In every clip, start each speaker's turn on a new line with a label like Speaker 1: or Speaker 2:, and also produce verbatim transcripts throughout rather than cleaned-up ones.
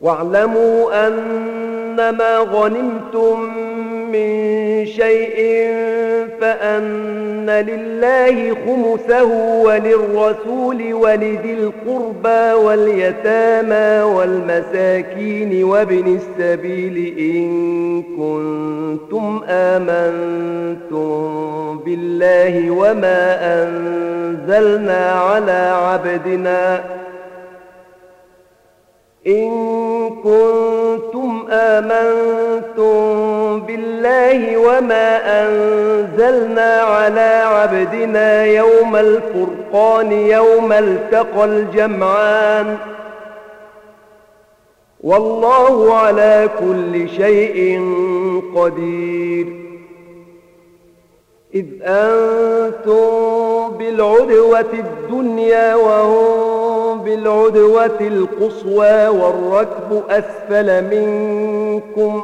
Speaker 1: واعلموا أنما غنمتم من شيء فأن لله خمسه وللرسول ولذي القربى واليتامى والمساكين وابن السبيل إن كنتم آمنتم بالله وما أنزلنا على عبدنا إن كنتم آمنتم بالله وما أنزلنا على عبدنا يوم الفرقان يوم التقى الجمعان والله على كل شيء قدير. إذ أنتم بالعدوة الدنيا وهم بالعدوة القصوى والركب أسفل منكم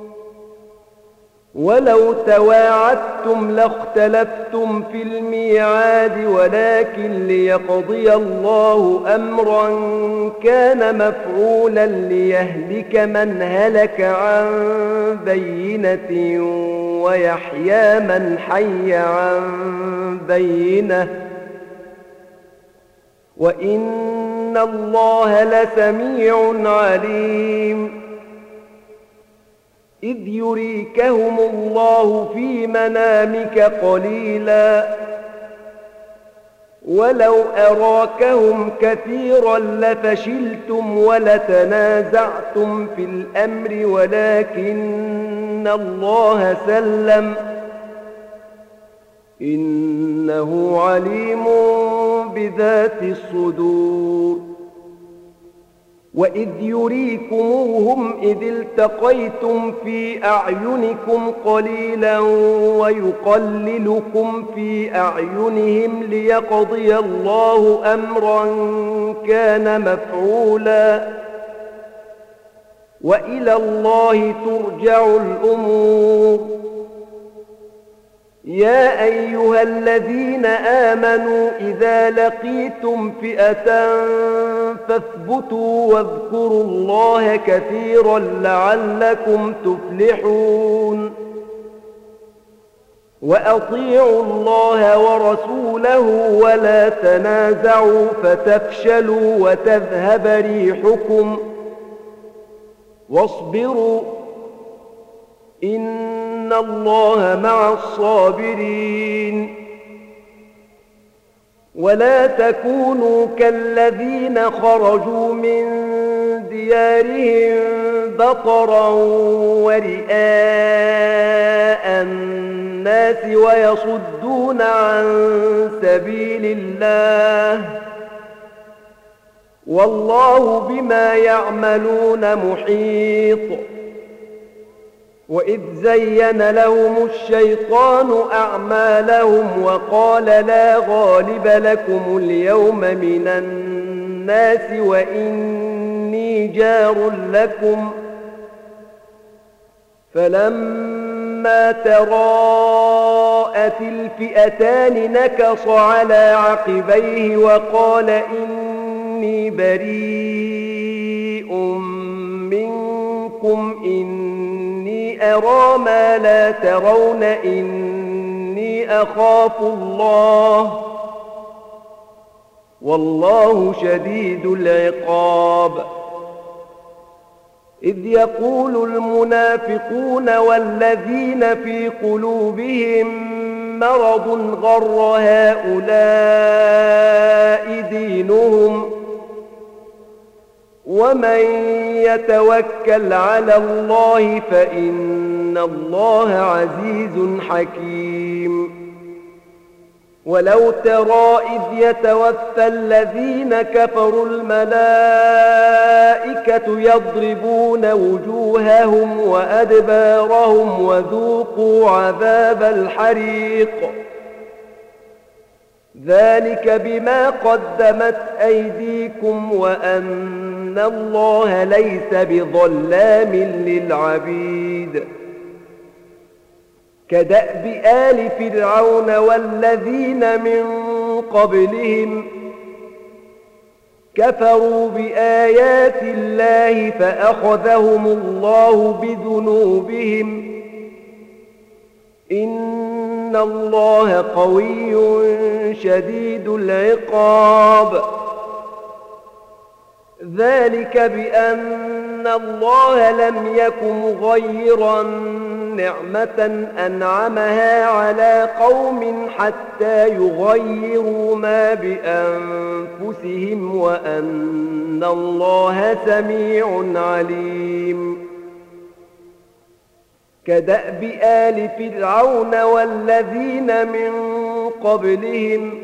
Speaker 1: ولو تواعدتم لاختلفتم في الميعاد ولكن ليقضي الله أمرا كان مفعولا ليهلك من هلك عن بينة ويحيى من حي عن بينة وإن الله لسميع عليم. إذ يريكهم الله في منامك قليلا ولو أراكهم كثيرا لفشلتم ولتنازعتم في الأمر ولكن الله سلم إنه عليم بذات الصدور. وإذ يريكموهم إذ التقيتم في أعينكم قليلا ويقللكم في أعينهم ليقضي الله أمرا كان مفعولا وإلى الله ترجع الأمور. يا أيها الذين آمنوا إذا لقيتم فئة فاثبتوا واذكروا الله كثيرا لعلكم تفلحون. وأطيعوا الله ورسوله ولا تنازعوا فتفشلوا وتذهب ريحكم واصبروا إن الله مع الصابرين. ولا تكونوا كالذين خرجوا من ديارهم بطرا ورئاء الناس ويصدون عن سبيل الله والله بما يعملون محيط. وإذ زين لهم الشيطان أعمالهم وقال لا غالب لكم اليوم من الناس وإني جار لكم فلما تراءت الفئتان نكص على عقبيه وقال إني بريء منكم إني أرى ما لا ترون إني أخاف الله والله شديد العقاب. إذ يقول المنافقون والذين في قلوبهم مرض غر هؤلاء دينهم ومن يتوكل على الله فإن الله عزيز حكيم. ولو ترى إذ يتوفى الذين كفروا الملائكة يضربون وجوههم وأدبارهم وذوقوا عذاب الحريق ذلك بما قدمت أيديكم وأن الله ليس بظلام للعبيد. كدأب آل فرعون والذين من قبلهم كفروا بآيات الله فأخذهم الله بذنوبهم إن الله قوي شديد العقاب ذلك بأن الله لم يك مغيرا نعمة أنعمها على قوم حتى يغيروا ما بأنفسهم وأن الله سميع عليم كدأب آل فرعون والذين من قبلهم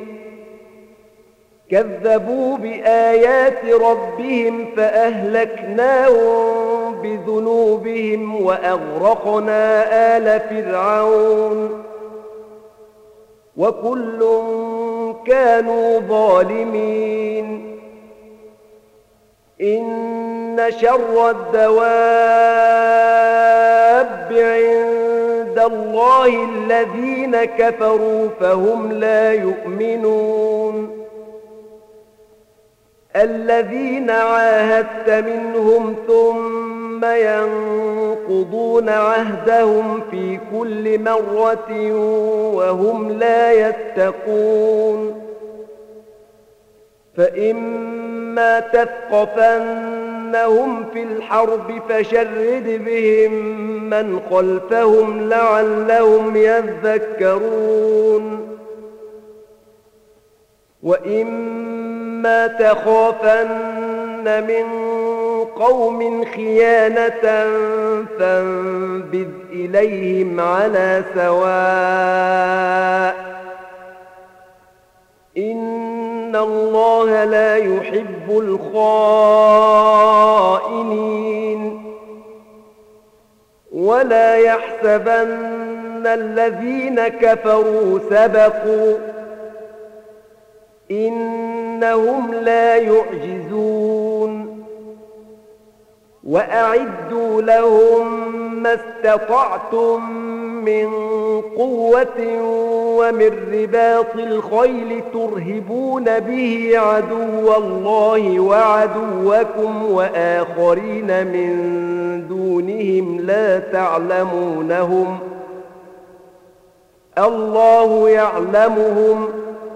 Speaker 1: كذبوا بآيات ربهم فأهلكناهم بذنوبهم وأغرقنا آل فرعون وكل كانوا ظالمين إن شر الدواب عند الله الذين كفروا فهم لا يؤمنون الذين عاهدت منهم ثم ينقضون عهدهم في كل مرة وهم لا يتقون فإما تثقفنهم في الحرب فشرد بهم من خلفهم لعلهم يذكرون وإما تخافن من قوم خيانة فانبذ إليهم على سواء إن الله لا يحب الخائنين ولا يحسبن الذين كفروا سبقوا إنهم لا يعجزون وأعدوا لهم ما استطعتم من قوة ومن رباط الخيل ترهبون به عدو الله وعدوكم وآخرين من دونهم لا تعلمونهم الله يعلمهم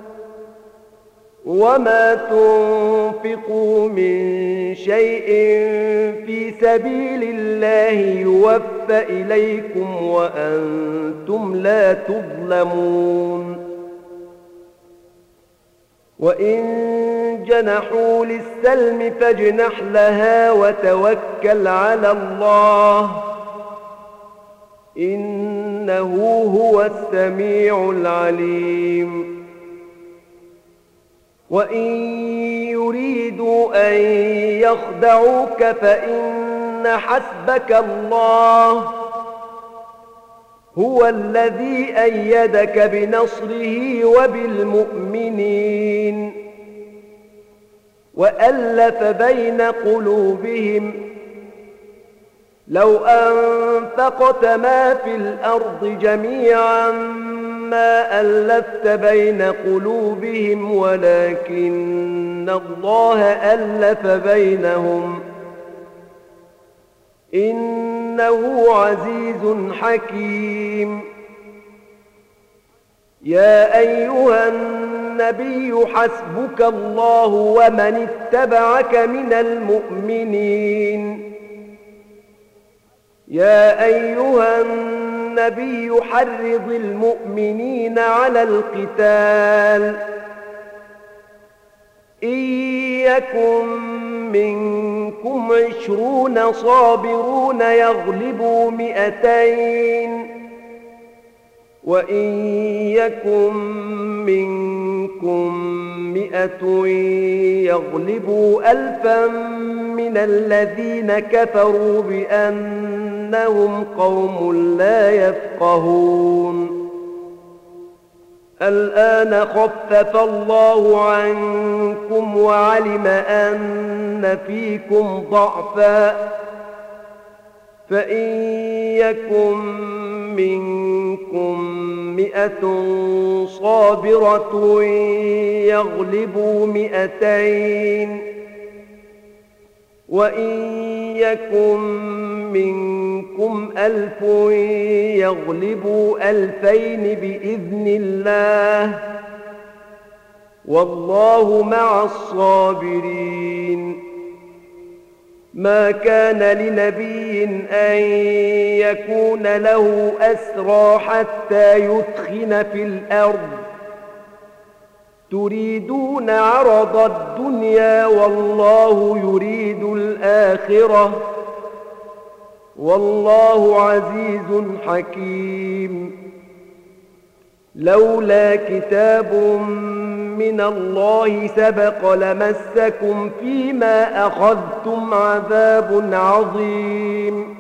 Speaker 1: وما تنفقوا من شيء في سبيل الله يوفى إليكم وأنتم لا تظلمون وإن جنحوا للسلم فاجنح لها وتوكل على الله إنه هو السميع العليم وإن يريدوا أن يخدعوك فإن حسبك الله هو الذي أيدك بنصره وبالمؤمنين وألف بين قلوبهم لو أنفقت ما في الأرض جميعا ما ألفت بين قلوبهم ولكن الله ألف بينهم إنه عزيز حكيم يا أيها النبي حسبك الله ومن اتبعك من المؤمنين يا أيها النبي حرض المؤمنين على القتال إن يكن منكم عشرون صابرون يغلبوا مئتين وإن يكن منكم مئة يغلبوا ألفا من الذين كفروا بأنهم قوم لا يفقهون الآن خفف الله عنكم وعلم أن فيكم ضعفا فإن يكن منكم مئة صابرة يغلبوا مئتين وإن يكن منكم ألف يغلبوا ألفين بإذن الله والله مع الصابرين. ما كان لنبي أن يكون له أسرى حتى يثخن في الأرض تريدون عرض الدنيا والله يريد الآخرة والله عزيز حكيم. لولا كتاب من الله سبق لمسكم فيما أخذتم عذاب عظيم.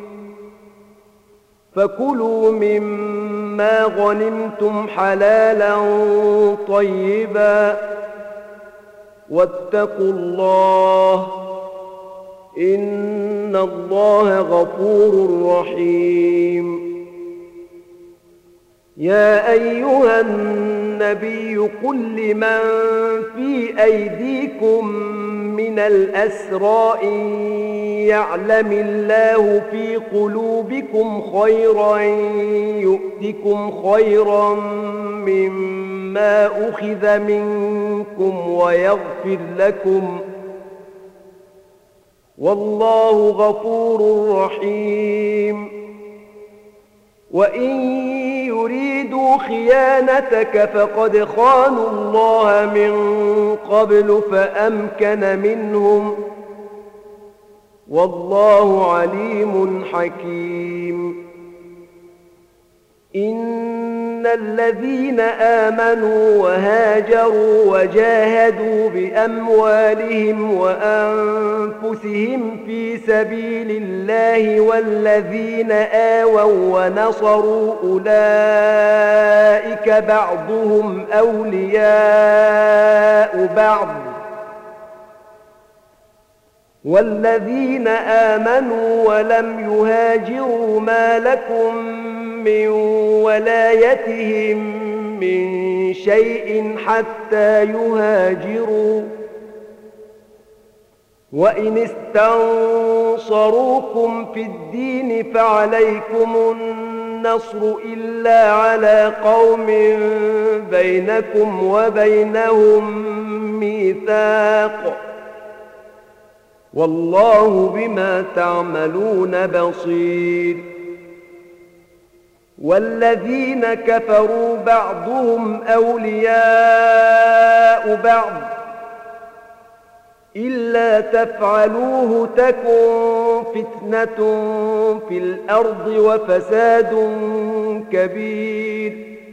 Speaker 1: فكلوا مما غنمتم حلالا طيبا واتقوا الله إن الله غفور رحيم. يا أيها النبي قل لمن في أيديكم من الأسرى إن يعلم الله في قلوبكم خيرا يؤتكم خيرا مما أخذ منكم ويغفر لكم والله غفور رحيم. وإن يريدوا خيانتك فقد خانوا الله من قبل فأمكن منهم والله عليم حكيم. إن الذين آمنوا وهاجروا وجاهدوا بأموالهم وأنفسهم في سبيل الله والذين آووا ونصروا أولئك بعضهم أولياء بعض والذين آمنوا ولم يهاجروا ما لكم من ولايتهم من شيء حتى يهاجروا وإن استنصروكم في الدين فعليكم النصر إلا على قوم بينكم وبينهم ميثاق والله بما تعملون بصير. والذين كفروا بعضهم أولياء بعض إلا تفعلوه تكن فتنة في الأرض وفساد كبير.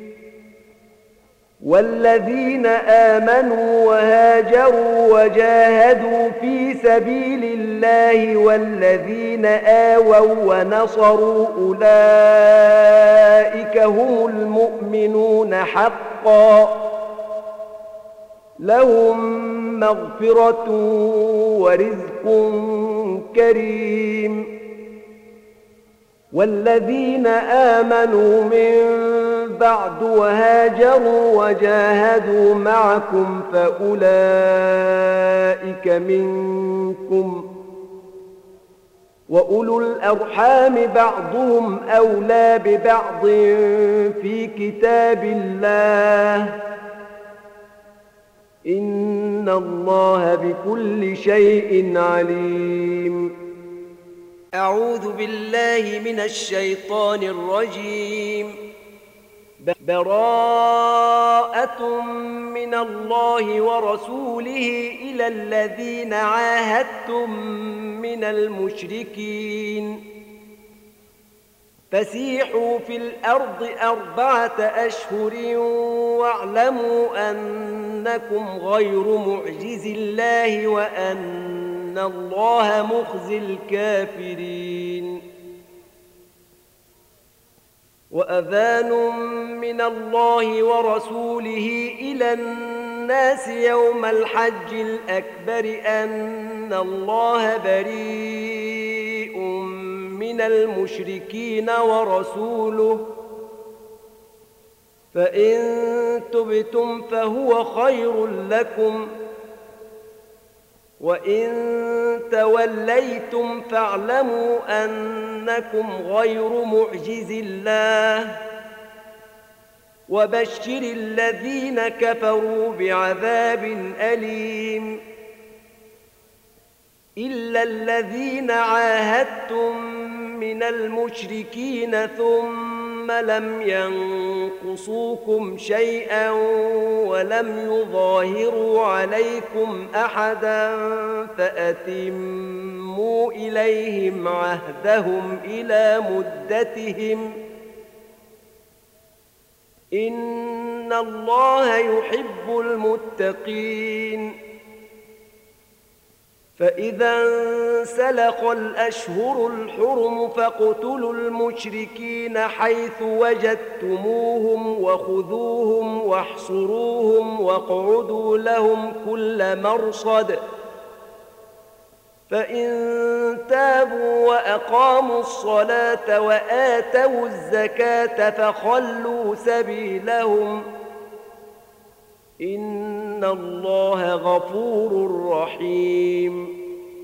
Speaker 1: والذين آمنوا وهاجروا وجاهدوا في سبيل الله والذين آووا ونصروا أولئك هم المؤمنون حقا لهم مغفرة ورزق كريم. والذين آمنوا من بعد وهاجروا وجاهدوا معكم فأولئك منكم وأولو الأرحام بعضهم أولى ببعض في كتاب الله إن الله بكل شيء عليم.
Speaker 2: أعوذ بالله من الشيطان الرجيم. براءة من الله ورسوله إلى الذين عاهدتم من المشركين فسيحوا في الأرض أربعة أشهر واعلموا أنكم غير معجز الله وأن الله مخزي الكافرين. وأذان من الله ورسوله إلى الناس يوم الحج الأكبر أن الله بريء من المشركين ورسوله فإن تبتم فهو خير لكم وإن توليتم فاعلموا أنكم غير معجز الله وبشر الذين كفروا بعذاب أليم إلا الذين عاهدتم من المشركين ثم لم ينقصوكم شيئا ولم يظاهروا عليكم أحدا فأتموا إليهم عهدهم إلى مدتهم إن الله يحب المتقين فإذا انسلخ الأشهر الحرم فاقتلوا المشركين حيث وجدتموهم وخذوهم واحصروهم واقعدوا لهم كل مرصد فإن تابوا وأقاموا الصلاة وآتوا الزكاة فخلوا سبيلهم إن الله غفور رحيم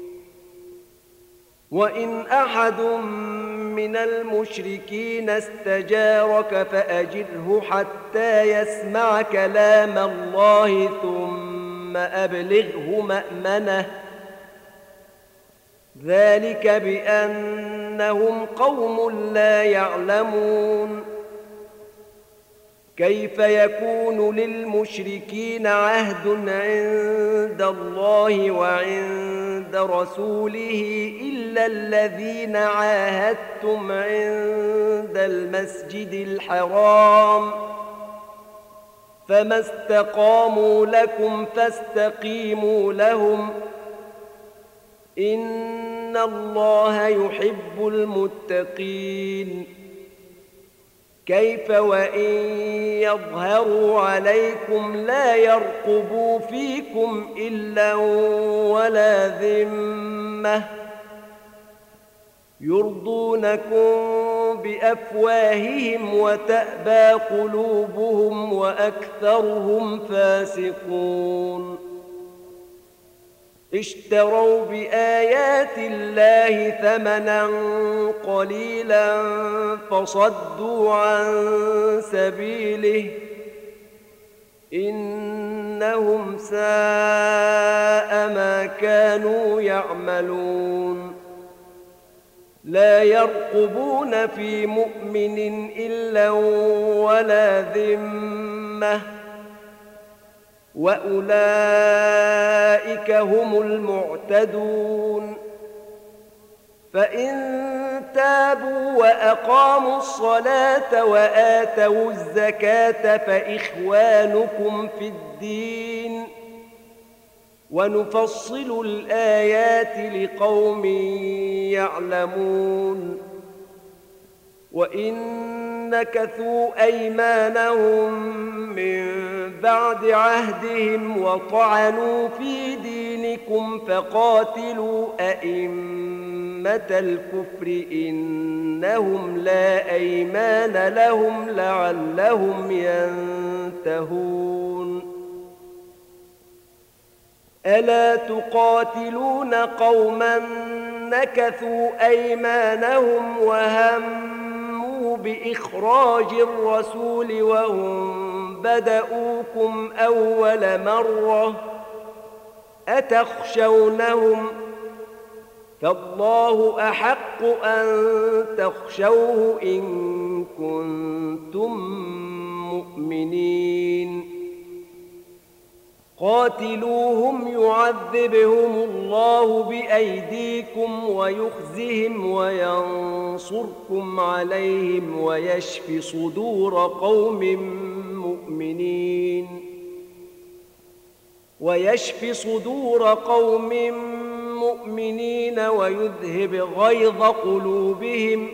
Speaker 2: وإن أحد من المشركين استجارك فأجره حتى يسمع كلام الله ثم أبلغه مأمنه ذلك بأنهم قوم لا يعلمون كيف يكون للمشركين عهد عند الله وعند رسوله إلا الذين عاهدتم عند المسجد الحرام فما استقاموا لكم فاستقيموا لهم إن الله يحب المتقين كيف وإن يظهروا عليكم لا يرقبوا فيكم إلا ولا ذمة يرضونكم بأفواههم وتأبى قلوبهم وأكثرهم فاسقون اشتروا بآيات الله ثمنا قليلا فصدوا عن سبيله إنهم ساء ما كانوا يعملون لا يرقبون في مؤمن إلا ولا ذمة وأولئك هم المعتدون فإن تابوا وأقاموا الصلاة وآتوا الزكاة فإخوانكم في الدين ونفصل الآيات لقوم يعلمون وإن نكثوا أيمانهم من بعد عهدهم وطعنوا في دينكم فقاتلوا أئمة الكفر إنهم لا أيمان لهم لعلهم ينتهون ألا تقاتلون قوما نكثوا أيمانهم وهموا بإخراج الرسول وهم بدؤوكم أول مرة أتخشونهم فالله أحق أن تخشوه إن كنتم مؤمنين قاتلوهم يعذبهم الله بأيديكم ويخزهم وينصركم عليهم ويشف صدور قوم مؤمنين ويشف صدور قوم مؤمنين ويذهب غيظ قلوبهم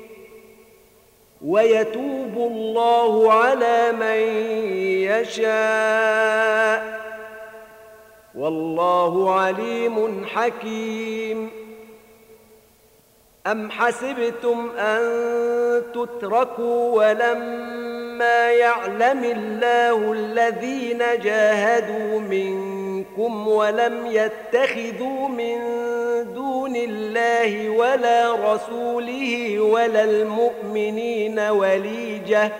Speaker 2: ويتوب الله على من يشاء والله عليم حكيم أم حسبتم أن تتركوا ولما يعلم الله الذين جاهدوا منكم ولم يتخذوا من دون الله ولا رسوله ولا المؤمنين وليجة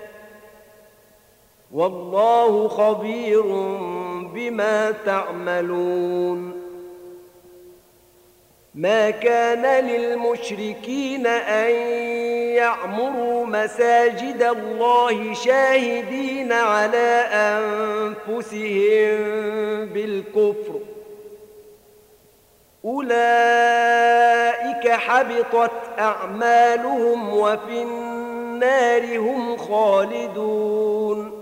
Speaker 2: والله خبير بما تعملون ما كان للمشركين أن يعمروا مساجد الله شاهدين على أنفسهم بالكفر أولئك حبطت أعمالهم وفي النار هم خالدون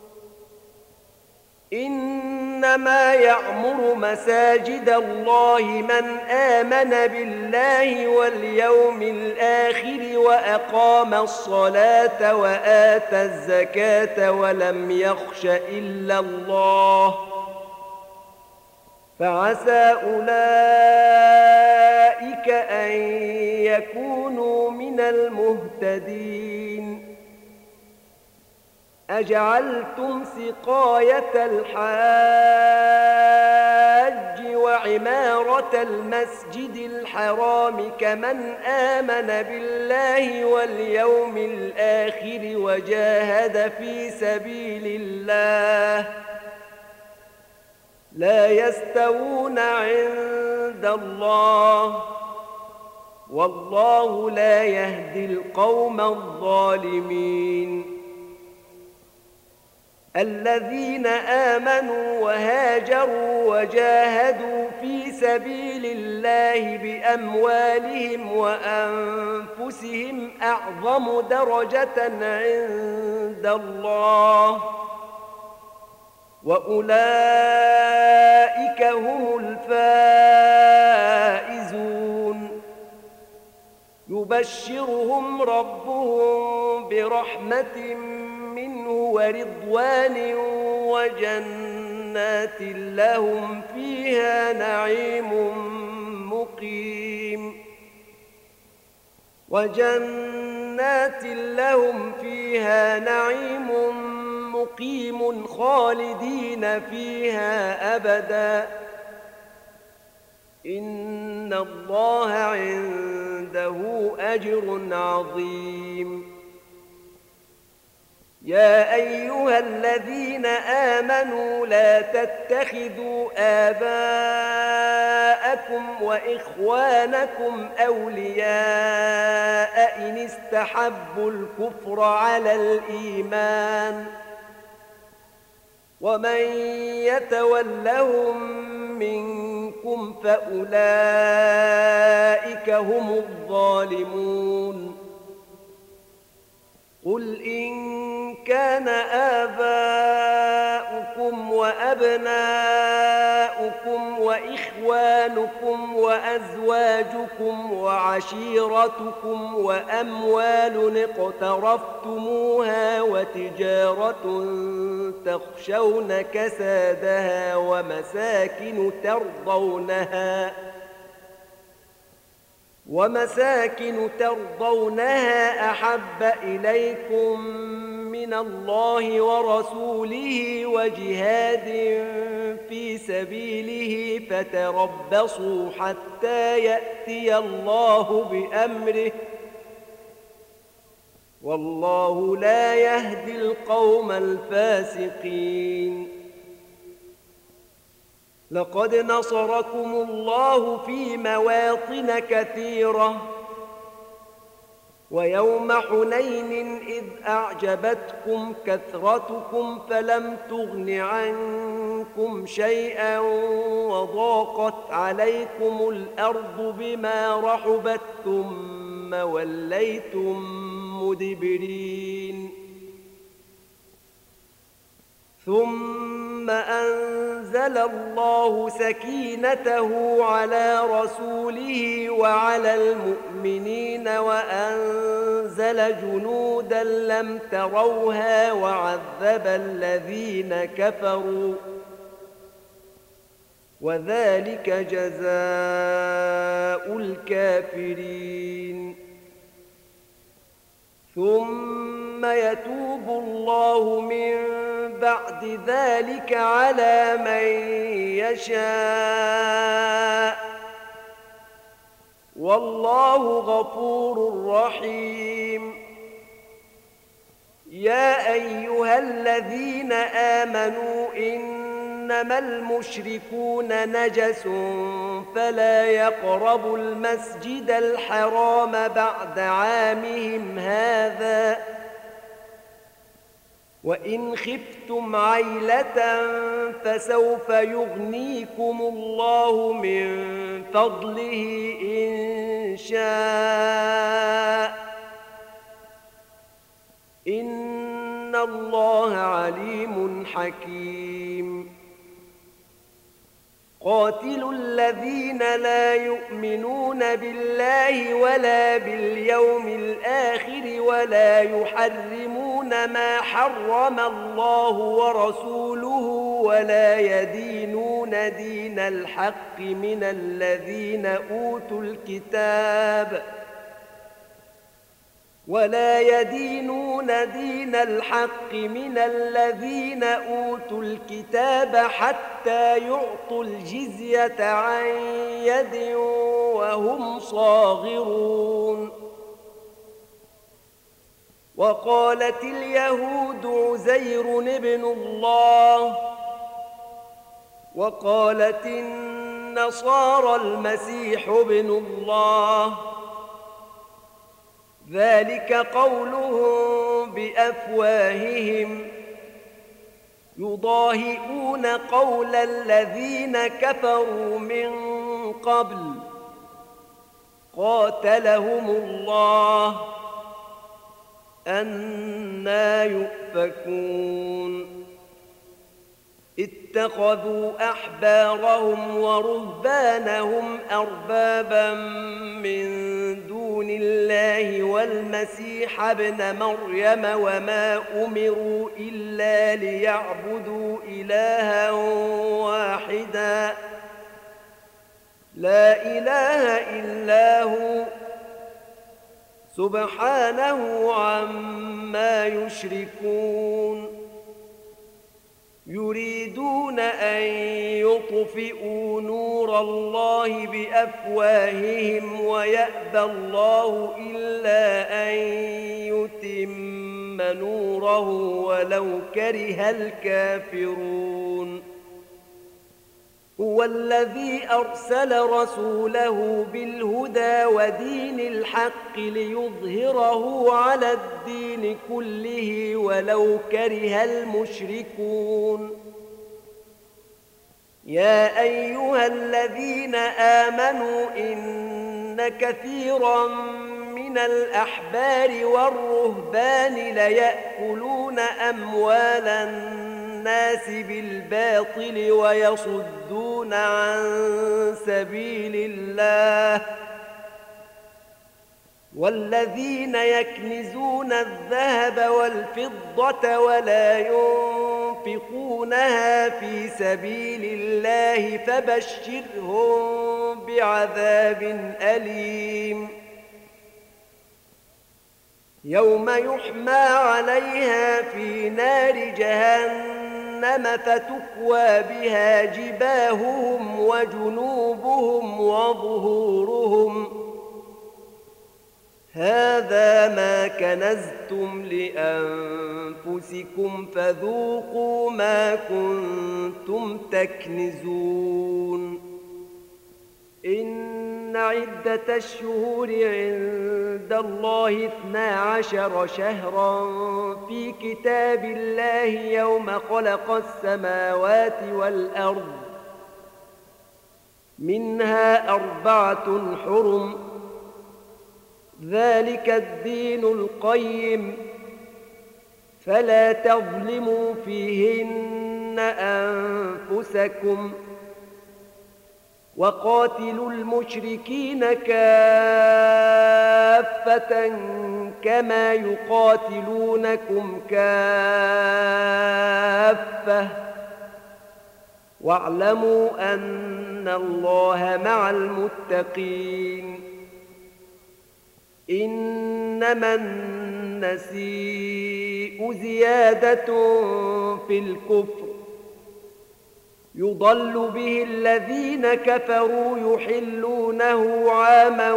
Speaker 2: إنما يعمر مساجد الله من آمن بالله واليوم الآخر وأقام الصلاة وآتى الزكاة ولم يخش إلا الله فعسى أولئك أن يكونوا من المهتدين أجعلتم سقاية الحاج وعمارة المسجد الحرام كمن آمن بالله واليوم الآخر وجاهد في سبيل الله لا يستوون عند الله والله لا يهدي القوم الظالمين الذين آمنوا وهاجروا وجاهدوا في سبيل الله بأموالهم وأنفسهم أعظم درجة عند الله وأولئك هم الفائزون يبشرهم ربهم برحمة منه ورضوان وجنات لهم فيها نعيم مقيم وجنات لهم فيها نعيم مقيم خالدين فيها أبدا إن الله عنده أجر عظيم يا أيها الذين آمنوا لا تتخذوا آباءكم وإخوانكم أولياء إن استحبوا الكفر على الإيمان ومن يتولهم منكم فأولئك هم الظالمون قل إن كان آباؤكم وأبناؤكم وإخوانكم وأزواجكم وعشيرتكم وأموال اقترفتموها وتجارة تخشون كسادها ومساكن ترضونها ومساكن ترضونها أحب إليكم من الله ورسوله وجهاد في سبيله فتربصوا حتى يأتي الله بأمره والله لا يهدي القوم الفاسقين لقد نصركم الله في مواطن كثيرة ويوم حنين إذ أعجبتكم كثرتكم فلم تغن عنكم شيئا وضاقت عليكم الأرض بما رحبت ثم وليتم مدبرين ثم أنزل الله سكينته على رسوله وعلى المؤمنين وأنزل جنودا لم تروها وعذب الذين كفروا وذلك جزاء الكافرين ثم يتوب الله من بعد ذلك على من يشاء والله غفور رحيم. يا أيها الذين آمنوا إنما المشركون نجس فلا يقربوا المسجد الحرام بعد عامهم هذا، وإن خفتم عيلة فسوف يغنيكم الله من فضله إن شاء، إن الله عليم حكيم. قاتلوا الذين لا يؤمنون بالله ولا باليوم الآخر ولا يحرمون ما حرم الله ورسوله ولا يدينون دين الحق من الذين أوتوا الكتاب ولا يدينون دين الحق من الذين أوتوا الكتاب حتى يعطوا الجزية عن يد وهم صاغرون. وقالت اليهود عزير ابن الله وقالت النصارى المسيح ابن الله، ذلك قولهم بأفواههم يضاهئون قول الذين كفروا من قبل قاتلهم الله أنى يؤفكون. اتخذوا أحبارهم ورهبانهم أربابا من دون الله والمسيح ابن مريم وما أمروا إلا ليعبدوا إلها واحدا لا إله إلا هو سبحانه عما يشركون. يريدون أن يطفئوا نور الله بأفواههم ويأبى الله إلا أن يتم نوره ولو كره الكافرون. هو الذي أرسل رسوله بالهدى ودين الحق ليظهره على الدين كله ولو كره المشركون. يا أيها الذين آمنوا إن كثيرا من الأحبار والرهبان ليأكلون أموال الناس بالباطل ويصدون عن سبيل الله، والذين يكنزون الذهب والفضة ولا ينفقونها في سبيل الله فبشرهم بعذاب أليم. يوم يحمى عليها في نار جهنم فتكوى بها جباههم وجنوبهم وظهورهم هذا ما كنزتم لأنفسكم فذوقوا ما كنتم تكنزون. إن عدة الشهور عند الله اثنا عشر شهرا في كتاب الله يوم خلق السماوات والأرض منها أربعة حرم ذلك الدين القيم فلا تظلموا فيهن أنفسكم وقاتلوا المشركين كافة كما يقاتلونكم كافة واعلموا أن الله مع المتقين. إنما النسيء زيادة في الكفر
Speaker 1: يضل به الذين كفروا يحلونه عاما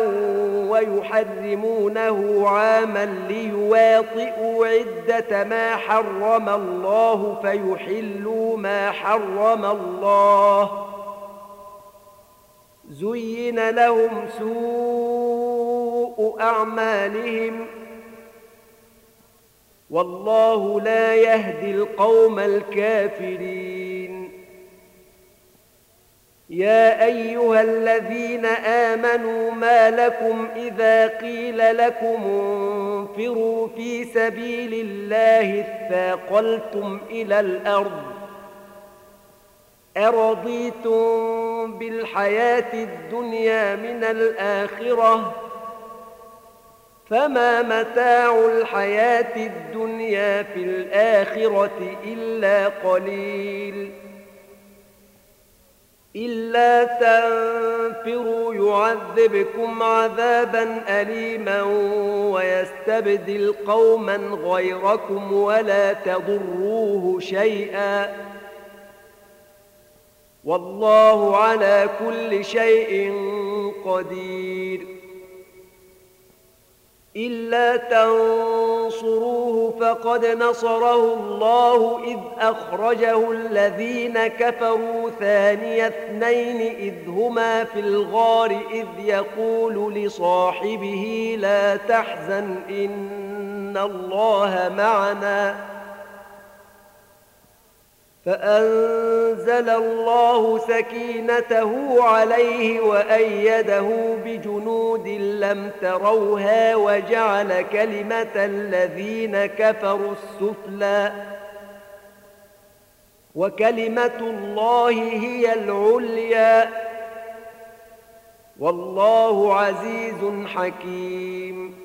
Speaker 1: ويحرمونه عاما ليواطئوا عدة ما حرم الله فيحلوا ما حرم الله. زين لهم سوء أعمالهم والله لا يهدي القوم الكافرين. يا أيها الذين آمنوا ما لكم إذا قيل لكم انفروا في سبيل الله اثاقلتم إلى الأرض أرضيتم بالحياة الدنيا من الآخرة فما متاع الحياة الدنيا في الآخرة إلا قليل. إلا تنفروا يعذبكم عذابا أليما ويستبدل قوما غيركم ولا تضروه شيئا والله على كل شيء قدير. إلا تنصروه فقد نصره الله إذ أخرجه الذين كفروا ثاني اثنين إذ هما في الغار إذ يقول لصاحبه لا تحزن إن الله معنا فأنزل الله سكينته عليه وأيده بجنود لم تروها وجعل كلمة الذين كفروا السفلى وكلمة الله هي العليا والله عزيز حكيم.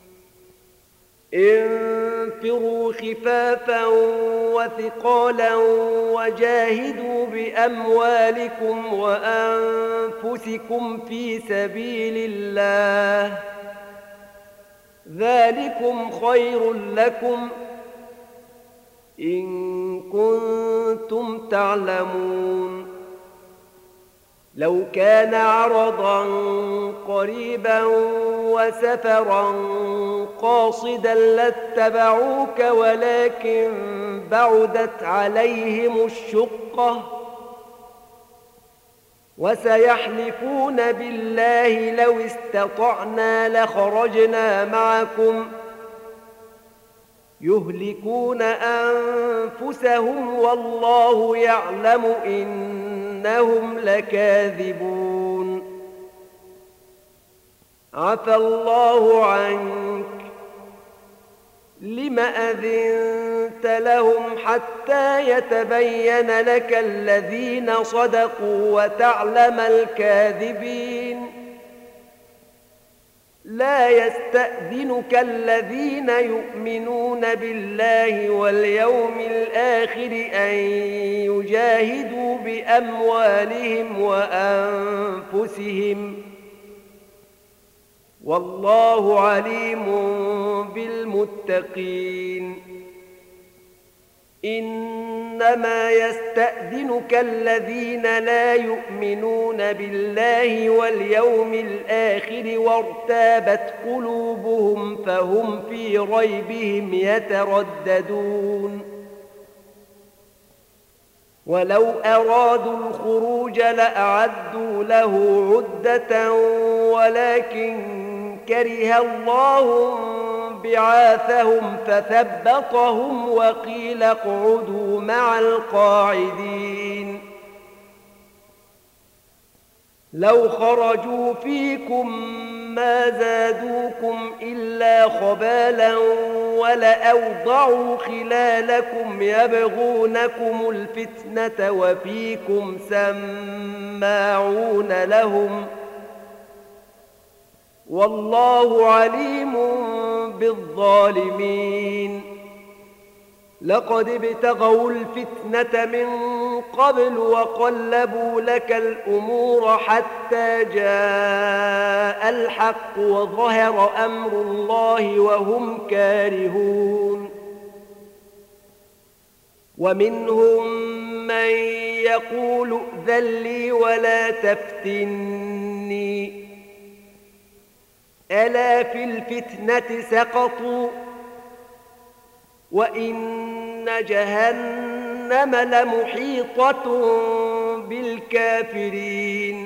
Speaker 1: انفروا خفافا وثقالا وجاهدوا بأموالكم وأنفسكم في سبيل الله ذلكم خير لكم إن كنتم تعلمون. لو كان عرضا قريبا وسفرا قاصدا لاتبعوك ولكن بعدت عليهم الشقة وسيحلفون بالله لو استطعنا لخرجنا معكم يهلكون أنفسهم والله يعلم إنهم لكاذبون. عفى الله عنك لم أذنت لهم حتى يتبين لك الذين صدقوا وتعلم الكاذبين. لا يستأذنك الذين يؤمنون بالله واليوم الآخر أن يجاهدوا بأموالهم وأنفسهم والله عليم بالمتقين. إنما يستأذنك الذين لا يؤمنون بالله واليوم الآخر وارتابت قلوبهم فهم في ريبهم يترددون. ولو أرادوا الخروج لأعدوا له عدة ولكن كره الله بعاثهم فثبطهم وقيل اقعدوا مع القاعدين. لو خرجوا فيكم ما زادوكم إلا خبالا ولأوضعوا خلالكم يبغونكم الفتنة وفيكم سماعون لهم والله عليم بالظالمين. لقد ابتغوا الفتنة من قبل وقلبوا لك الأمور حتى جاء الحق وظهر أمر الله وهم كارهون. ومنهم من يقول ائذن لي ولا تفتني ألا في الفتنة سقطوا وإن جهنم لمحيطة بالكافرين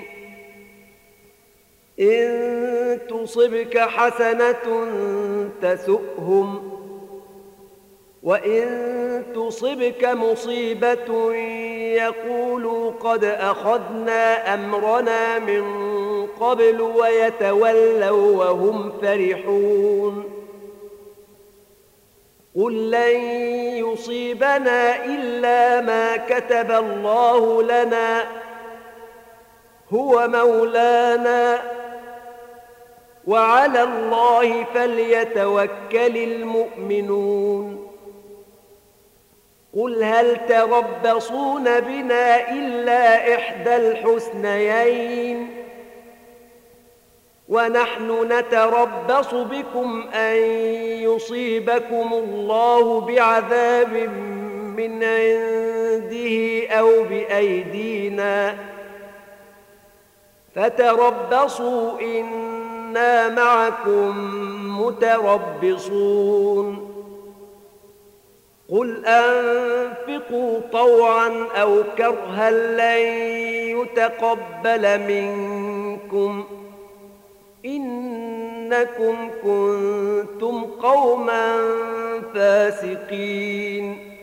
Speaker 1: إن تصبك حسنة تسؤهم وإن تصبك مصيبة يقولوا قد أخذنا أمرنا من قبل ويتولوا وهم فرحون قل لن يصيبنا إلا ما كتب الله لنا هو مولانا وعلى الله فليتوكل المؤمنون قل هل تربصون بنا إلا إحدى الحسنيين ونحن نتربص بكم أن يصيبكم الله بعذاب من عنده أو بأيدينا فتربصوا إنا معكم متربصون قل أنفقوا طوعا أو كرها لن يتقبل منكم إنكم كنتم قوما فاسقين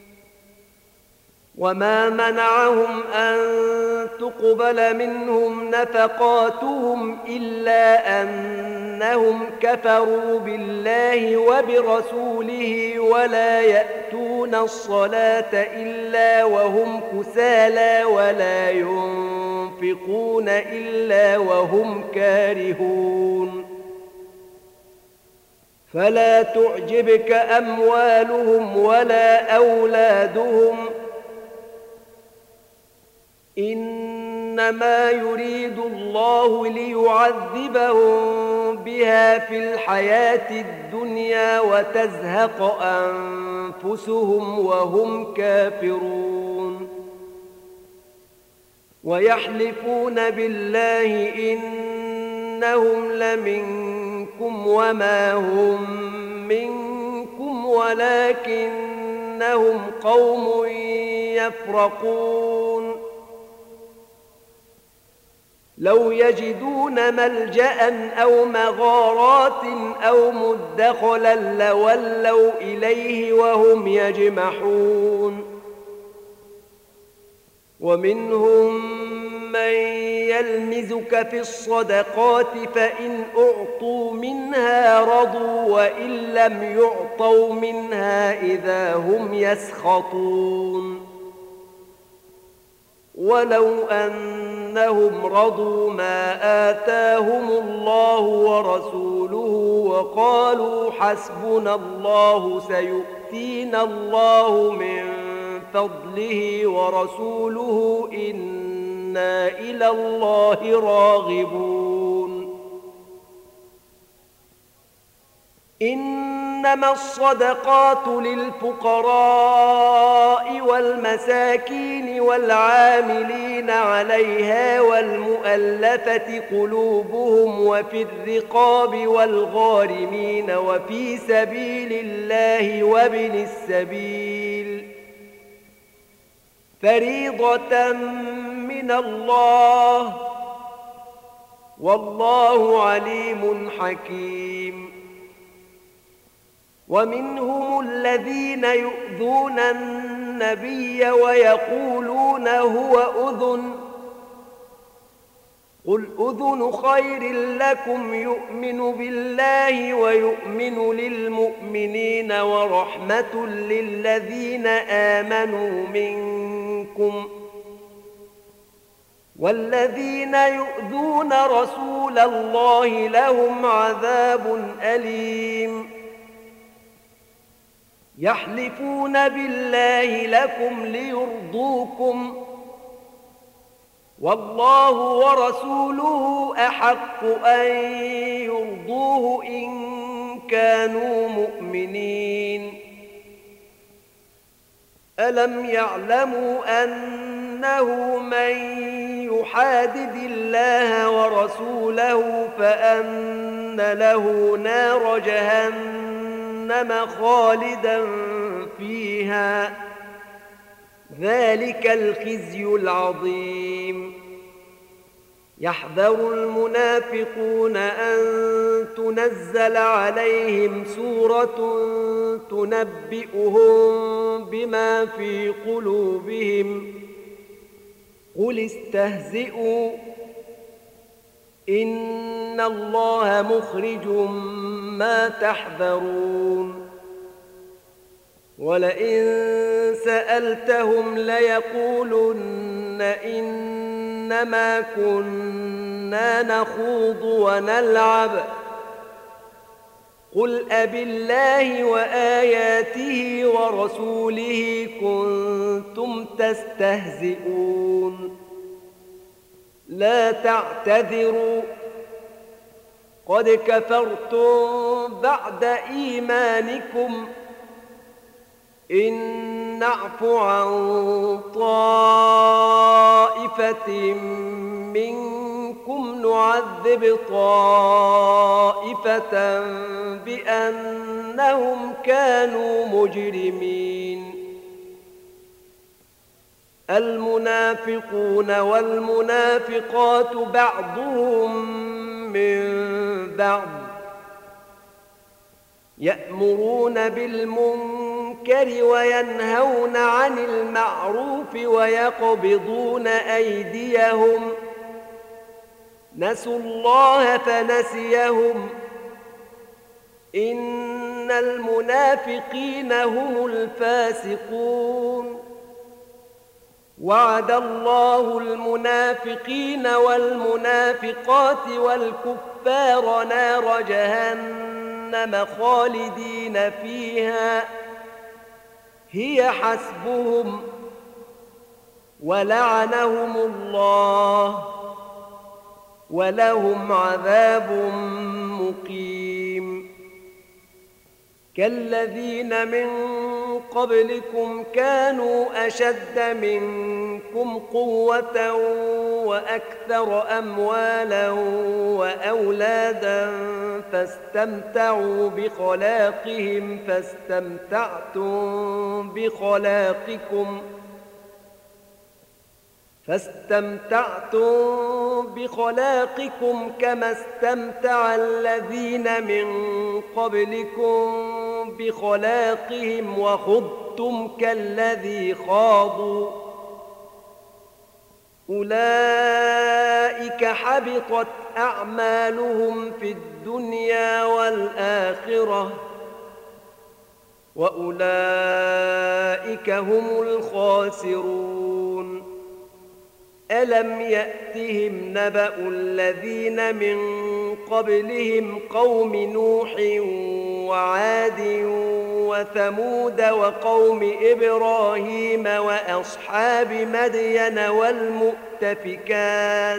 Speaker 1: وما منعهم أن تقبل منهم نفقاتهم إلا أنهم كفروا بالله وبرسوله ولا يأتون الصلاة إلا وهم كسالى ولا ينفقون إلا وهم كارهون فلا تعجبك أموالهم ولا أولادهم إنما يريد الله ليعذبهم بها في الحياة الدنيا وتزهق أنفسهم وهم كافرون ويحلفون بالله إنهم لمنكم وما هم منكم ولكنهم قوم يفرقون لو يجدون ملجأ أو مغارات أو مدخلا لولوا إليه وهم يجمحون ومنهم من يلمزك في الصدقات فإن أعطوا منها رضوا وإن لم يعطوا منها إذا هم يسخطون ولو أنهم رضوا ما آتاهم الله ورسوله وقالوا حسبنا الله سيؤتينا الله من فضله ورسوله إنا إلى الله راغبون إنما الصدقات للفقراء والمساكين والعاملين عليها والمؤلفة قلوبهم وفي الرقاب والغارمين وفي سبيل الله وابن السبيل فريضة من الله والله عليم حكيم ومنهم الذين يؤذون النبي ويقولون هو أذن قل أذن خير لكم يؤمن بالله ويؤمن للمؤمنين ورحمة للذين آمنوا منكم والذين يؤذون رسول الله لهم عذاب أليم يحلفون بالله لكم ليرضوكم والله ورسوله أحق أن يرضوه إن كانوا مؤمنين
Speaker 2: ألم يعلموا أنه من يحادد الله ورسوله فأن له نار جهنم خالدا فيها ذلك الخزي العظيم. يحذر المنافقون أن تنزل عليهم سورة تنبئهم بما في قلوبهم قل استهزئوا إن الله مخرج ما تحذرون. ولئن سألتهم ليقولن إنما كنا نخوض ونلعب قل أبالله وآياته ورسوله كنتم تستهزئون لا تعتذروا قد كفرتم بعد إيمانكم إن نعف عن طائفة منكم نعذب طائفة بأنهم كانوا مجرمين. المنافقون والمنافقات بعضهم من بعض يأمرون بالمنكر وينهون عن المعروف ويقبضون أيديهم نسوا الله فنسيهم إن المنافقين هم الفاسقون. وعد الله المنافقين والمنافقات والكفار نار جهنم خالدين فيها هي حسبهم ولعنهم الله ولهم عذاب مقيم. كالذين من قبلكم كانوا أشد منكم قوة وأكثر أموالا وأولادا فاستمتعوا بخلاقهم فاستمتعتم بخلاقكم فاستمتعتم بخلاقكم كما استمتع الذين من قبلكم بخلاقهم وخضتم كالذي خاضوا أولئك حبطت أعمالهم في الدنيا والآخرة وأولئك هم الخاسرون. ألم يأتهم نبأ الذين من قبلهم قوم نوح وعاد وثمود وقوم إبراهيم وأصحاب مدين والمؤتفكات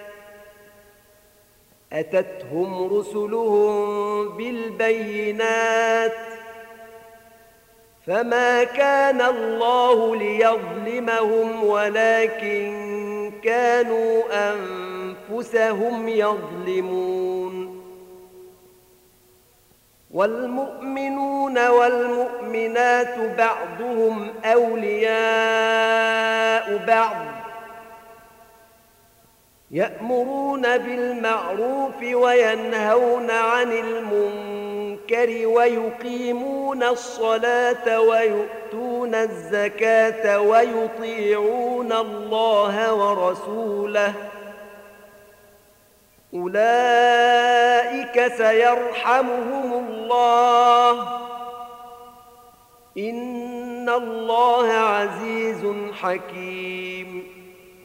Speaker 2: أتتهم رسلهم بالبينات فما كان الله ليظلمهم ولكن كانوا أنفسهم يظلمون. والمؤمنون والمؤمنات بعضهم أولياء بعض يأمرون بالمعروف وينهون عن المنكر ويقيمون الصلاة ويؤتون الزكاة ويطيعون الله ورسوله أولئك سيرحمهم الله إن الله عزيز حكيم.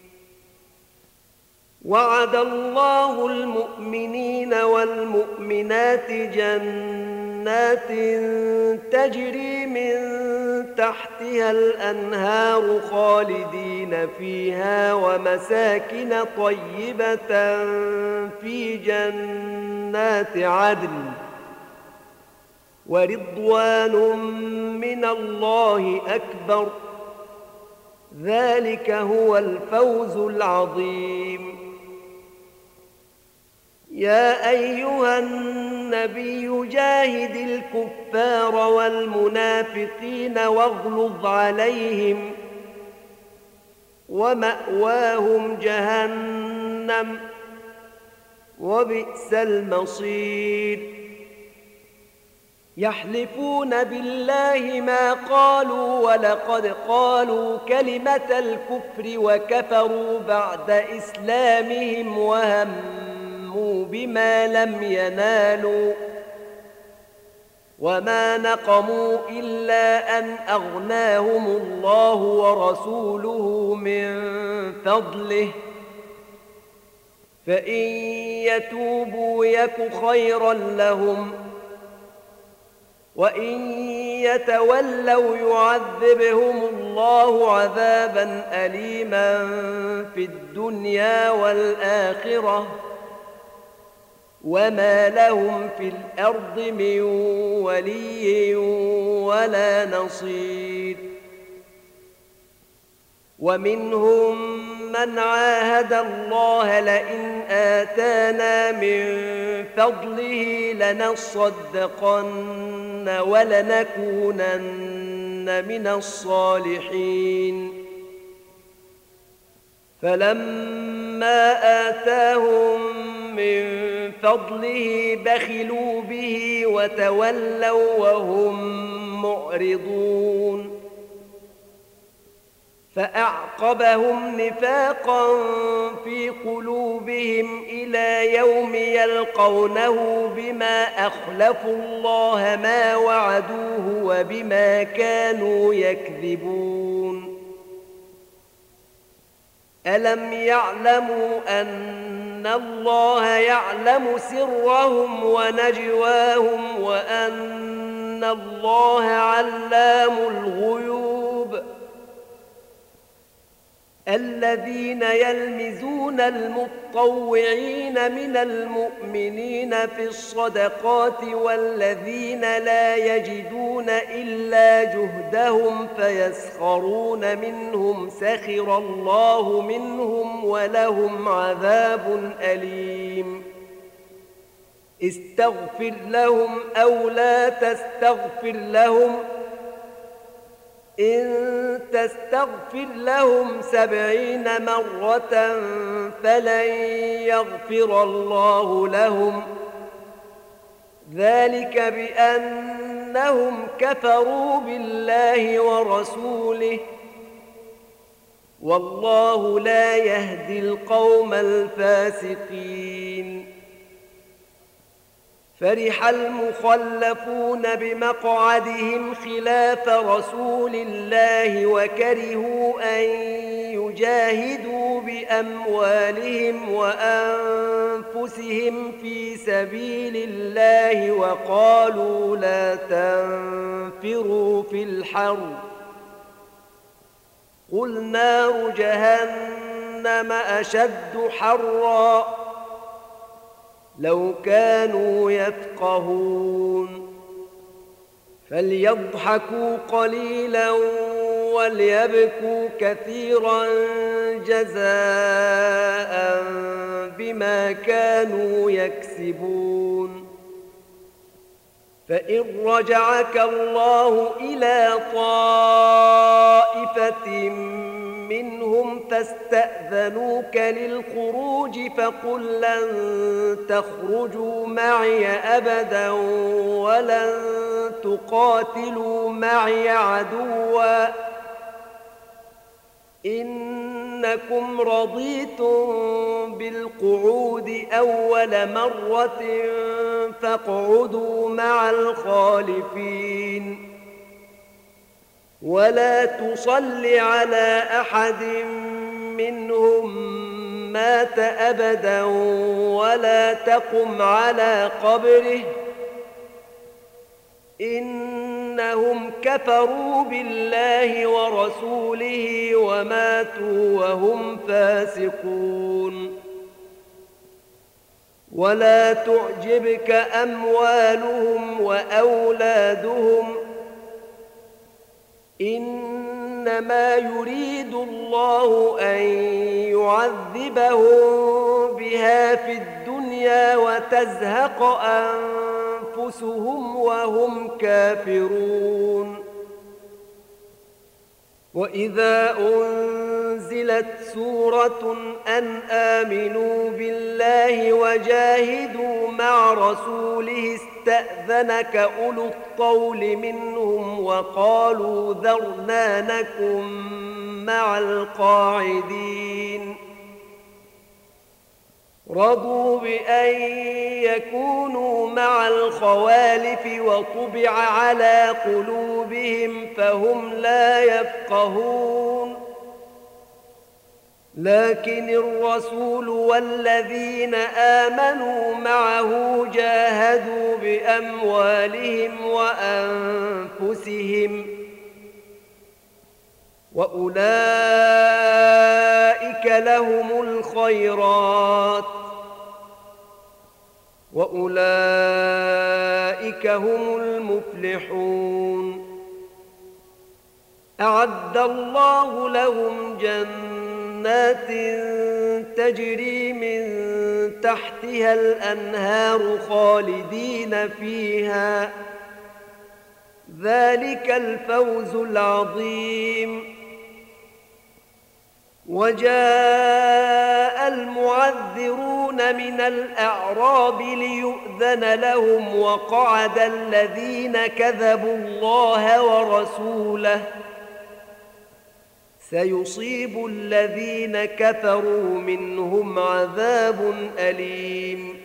Speaker 2: وعد الله المؤمنين والمؤمنات جنات تجري من تحتها الأنهار خالدين فيها ومساكن طيبة في جنات عدن ورضوان من الله أكبر ذلك هو الفوز العظيم. يا أيها النبي جاهد الكفار والمنافقين واغلظ عليهم ومأواهم جهنم وبئس المصير. يحلفون بالله ما قالوا ولقد قالوا كلمة الكفر وكفروا بعد إسلامهم وهموا بما لم ينالوا وما نقموا إلا أن أغناهم الله ورسوله من فضله فإن يتوبوا يك خيرا لهم وإن يتولوا يعذبهم الله عذابا أليما في الدنيا والآخرة وما لهم في الأرض من ولي ولا نصير. ومنهم من عاهد الله لئن آتانا من فضله لنصدقن ولنكونن من الصالحين. فلما آتاهم من فضله بخلوا به وتولوا وهم معرضون. فأعقبهم نفاقا في قلوبهم إلى يوم يلقونه بما أخلفوا الله ما وعدوه وبما كانوا يكذبون. ألم يعلموا أن الله يعلم سرهم ونجواهم وأن الله علام الغيوب؟ الذين يلمزون المطوعين من المؤمنين في الصدقات والذين لا يجدون إلا جهدهم فيسخرون منهم سخر الله منهم ولهم عذاب أليم. استغفر لهم أو لا تستغفر لهم إن تستغفر لهم سبعين مرة فلن يغفر الله لهم ذلك بأنهم كفروا بالله ورسوله والله لا يهدي القوم الفاسقين. فرح المخلفون بمقعدهم خلاف رسول الله وكرهوا أن يجاهدوا بأموالهم وأنفسهم في سبيل الله وقالوا لا تنفروا في الحر قل نار جهنم أشد حرًّا لو كانوا يفقهون. فليضحكوا قليلا وليبكوا كثيرا جزاء بما كانوا يكسبون. فإن رجعك الله إلى طائفة منهم فاستأذنوك للخروج فقل لن تخرجوا معي أبدا ولن تقاتلوا معي عدوا إنكم رضيتم بالقعود أول مرة فاقعدوا مع الخالفين. ولا تصل على أحد منهم مات أبدا ولا تقم على قبره إنهم كفروا بالله ورسوله وماتوا وهم فاسقون. ولا تعجبك أموالهم وأولادهم إنما
Speaker 1: إنما يريد الله أن يعذبهم بها في الدنيا وتزهق أنفسهم وهم كافرون. وإذا أنزلت سورة أن آمنوا بالله وجاهدوا مع رسوله استأذنك أولو الطول منهم وقالوا ذرنا نكن مع القاعدين. رضوا بأن يكونوا مع الخوالف وطبع على قلوبهم فهم لا يفقهون. لكن الرسول والذين آمنوا معه جاهدوا بأموالهم وأنفسهم وأولئك لهم الخيرات وأولئك هم المفلحون. أعد الله لهم جنات تجري من تحتها الأنهار خالدين فيها، ذلك الفوز العظيم. وجاء المعذرون من الأعراب ليؤذن لهم وقعد الذين كذبوا الله ورسوله، سيصيب الذين كفروا منهم عذاب أليم.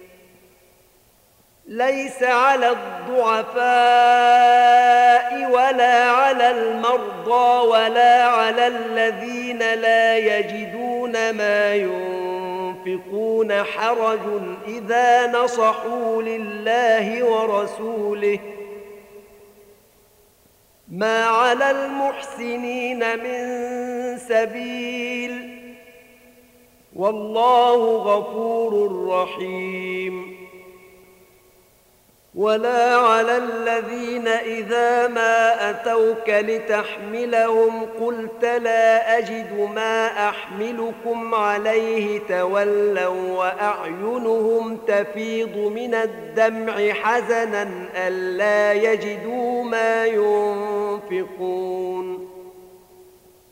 Speaker 1: ليس على الضعفاء ولا على المرضى ولا على الذين لا يجدون ما ينفقون حرج إذا نصحوا لله ورسوله، ما على المحسنين من سبيل، والله غفور رحيم. ولا على الذين إذا ما أتوك لتحملهم قلت لا أجد ما أحملكم عليه تولوا وأعينهم تفيض من الدمع حزنا ألا يجدوا ما ينفقون.